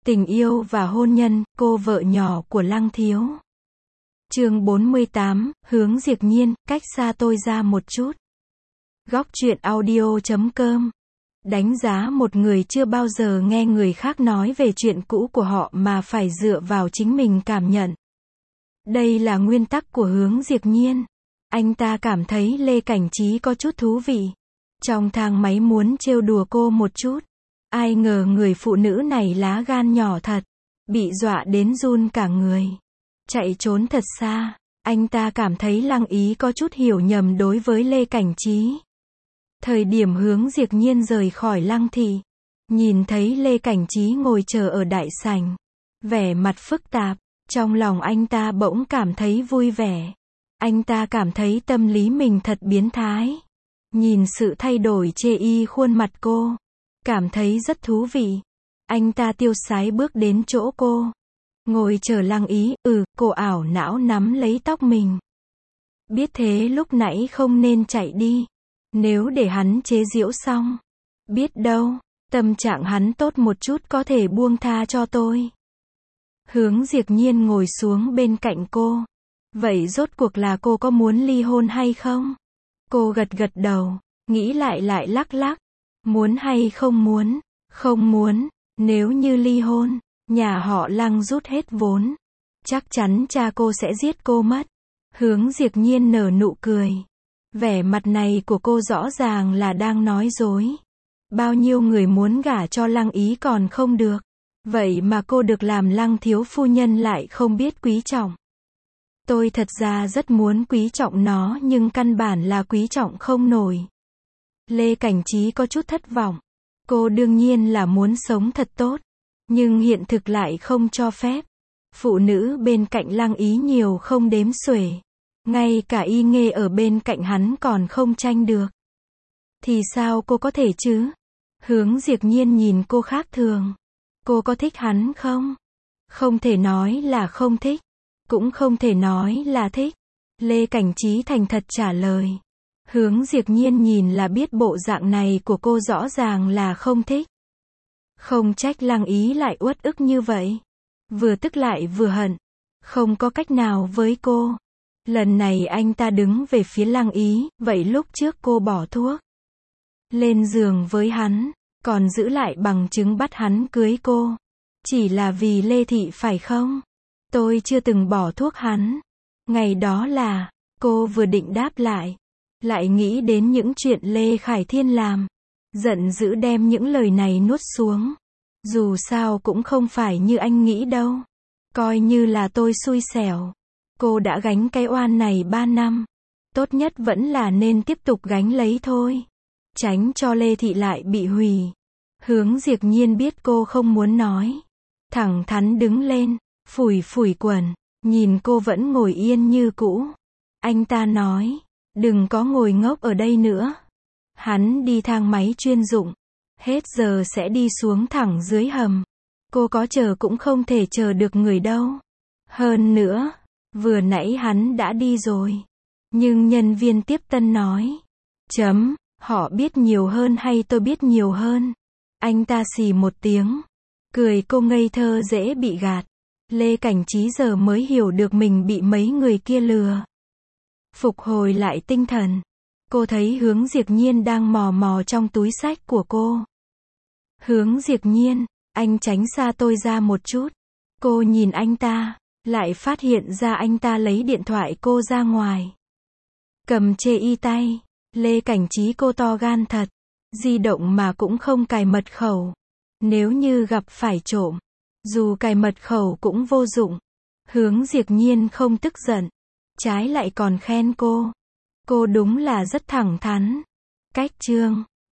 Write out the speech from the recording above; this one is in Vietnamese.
Tình yêu và hôn nhân, cô vợ nhỏ của Lăng Thiếu. Chương 48, hướng Diệp Nhiên, cách xa tôi ra một chút. Góc truyện audio.com. Đánh giá một người chưa bao giờ nghe người khác nói về chuyện cũ của họ mà phải dựa vào chính mình cảm nhận. Đây là nguyên tắc của hướng Diệp Nhiên. Anh ta cảm thấy Lê Cảnh Trí có chút thú vị. Trong thang máy muốn trêu đùa cô một chút. Ai ngờ người phụ nữ này lá gan nhỏ thật. Bị dọa đến run cả người. Chạy trốn thật xa. Anh ta cảm thấy Lăng Ý có chút hiểu nhầm đối với Lê Cảnh Trí. Thời điểm hướng Diệp Nhiên rời khỏi Lăng thị. Nhìn thấy Lê Cảnh Trí ngồi chờ ở đại sảnh. Vẻ mặt phức tạp. Trong lòng anh ta bỗng cảm thấy vui vẻ. Anh ta cảm thấy tâm lý mình thật biến thái. Nhìn sự thay đổi chê y khuôn mặt cô. Cảm thấy rất thú vị. Anh ta tiêu sái bước đến chỗ cô. Ngồi chờ Lăng Ý, cô ảo não nắm lấy tóc mình. Biết thế lúc nãy không nên chạy đi. Nếu để hắn chế giễu xong. Biết đâu, tâm trạng hắn tốt một chút có thể buông tha cho tôi. Hướng Diệp Nhiên ngồi xuống bên cạnh cô. Vậy rốt cuộc là cô có muốn ly hôn hay không? Cô gật gật đầu, nghĩ lại lắc lắc. Muốn hay không muốn? Không muốn. Nếu như ly hôn, nhà họ Lăng rút hết vốn. Chắc chắn cha cô sẽ giết cô mất. Hướng Diệp Nhiên nở nụ cười. Vẻ mặt này của cô rõ ràng là đang nói dối. Bao nhiêu người muốn gả cho Lăng Ý còn không được. Vậy mà cô được làm Lăng thiếu phu nhân lại không biết quý trọng. Tôi thật ra rất muốn quý trọng nó nhưng căn bản là quý trọng không nổi. Lê Cảnh Trí có chút thất vọng. Cô đương nhiên là muốn sống thật tốt. Nhưng hiện thực lại không cho phép. Phụ nữ bên cạnh Lăng Ý nhiều không đếm xuể. Ngay cả Y Nghê ở bên cạnh hắn còn không tranh được. Thì sao cô có thể chứ? Hướng Diệp Nhiên nhìn cô khác thường. Cô có thích hắn không? Không thể nói là không thích. Cũng không thể nói là thích. Lê Cảnh Trí thành thật trả lời. Hướng Diệp Nhiên nhìn là biết bộ dạng này của cô rõ ràng là không thích. Không trách Lăng Ý lại uất ức như vậy. Vừa tức lại vừa hận. Không có cách nào với cô. Lần này anh ta đứng về phía Lăng Ý, vậy lúc trước cô bỏ thuốc. Lên giường với hắn, còn giữ lại bằng chứng bắt hắn cưới cô. Chỉ là vì Lê Thị phải không? Tôi chưa từng bỏ thuốc hắn. Ngày đó là, cô vừa định đáp lại nghĩ đến những chuyện Lê Khải Thiên làm. Giận dữ đem những lời này nuốt xuống. Dù sao cũng không phải như anh nghĩ đâu. Coi như là tôi xui xẻo. Cô đã gánh cái oan này 3 năm. Tốt nhất vẫn là nên tiếp tục gánh lấy thôi. Tránh cho Lê Thị lại bị hủy. Hướng Diệp Nhiên biết cô không muốn nói. Thẳng thắn đứng lên, phủi quần. Nhìn cô vẫn ngồi yên như cũ. Anh ta nói, đừng có ngồi ngốc ở đây nữa. Hắn đi thang máy chuyên dụng. Hết giờ sẽ đi xuống thẳng dưới hầm. Cô có chờ cũng không thể chờ được người đâu. Hơn nữa, vừa nãy hắn đã đi rồi. Nhưng nhân viên tiếp tân nói. Họ biết nhiều hơn hay tôi biết nhiều hơn? Anh ta xì một tiếng. Cười cô ngây thơ dễ bị gạt. Lê Cảnh Trí giờ mới hiểu được mình bị mấy người kia lừa. Phục hồi lại tinh thần. Cô thấy hướng Diệp Nhiên đang mò mò trong túi xách của cô. Hướng Diệp Nhiên, anh tránh xa tôi ra một chút. Cô nhìn anh ta, lại phát hiện ra anh ta lấy điện thoại cô ra ngoài. Cầm chê y tay. Lê Cảnh Trí cô to gan thật. Di động mà cũng không cài mật khẩu. Nếu như gặp phải trộm, dù cài mật khẩu cũng vô dụng. Hướng Diệp Nhiên không tức giận. Trái lại còn khen cô. Cô đúng là rất thẳng thắn. Cách chương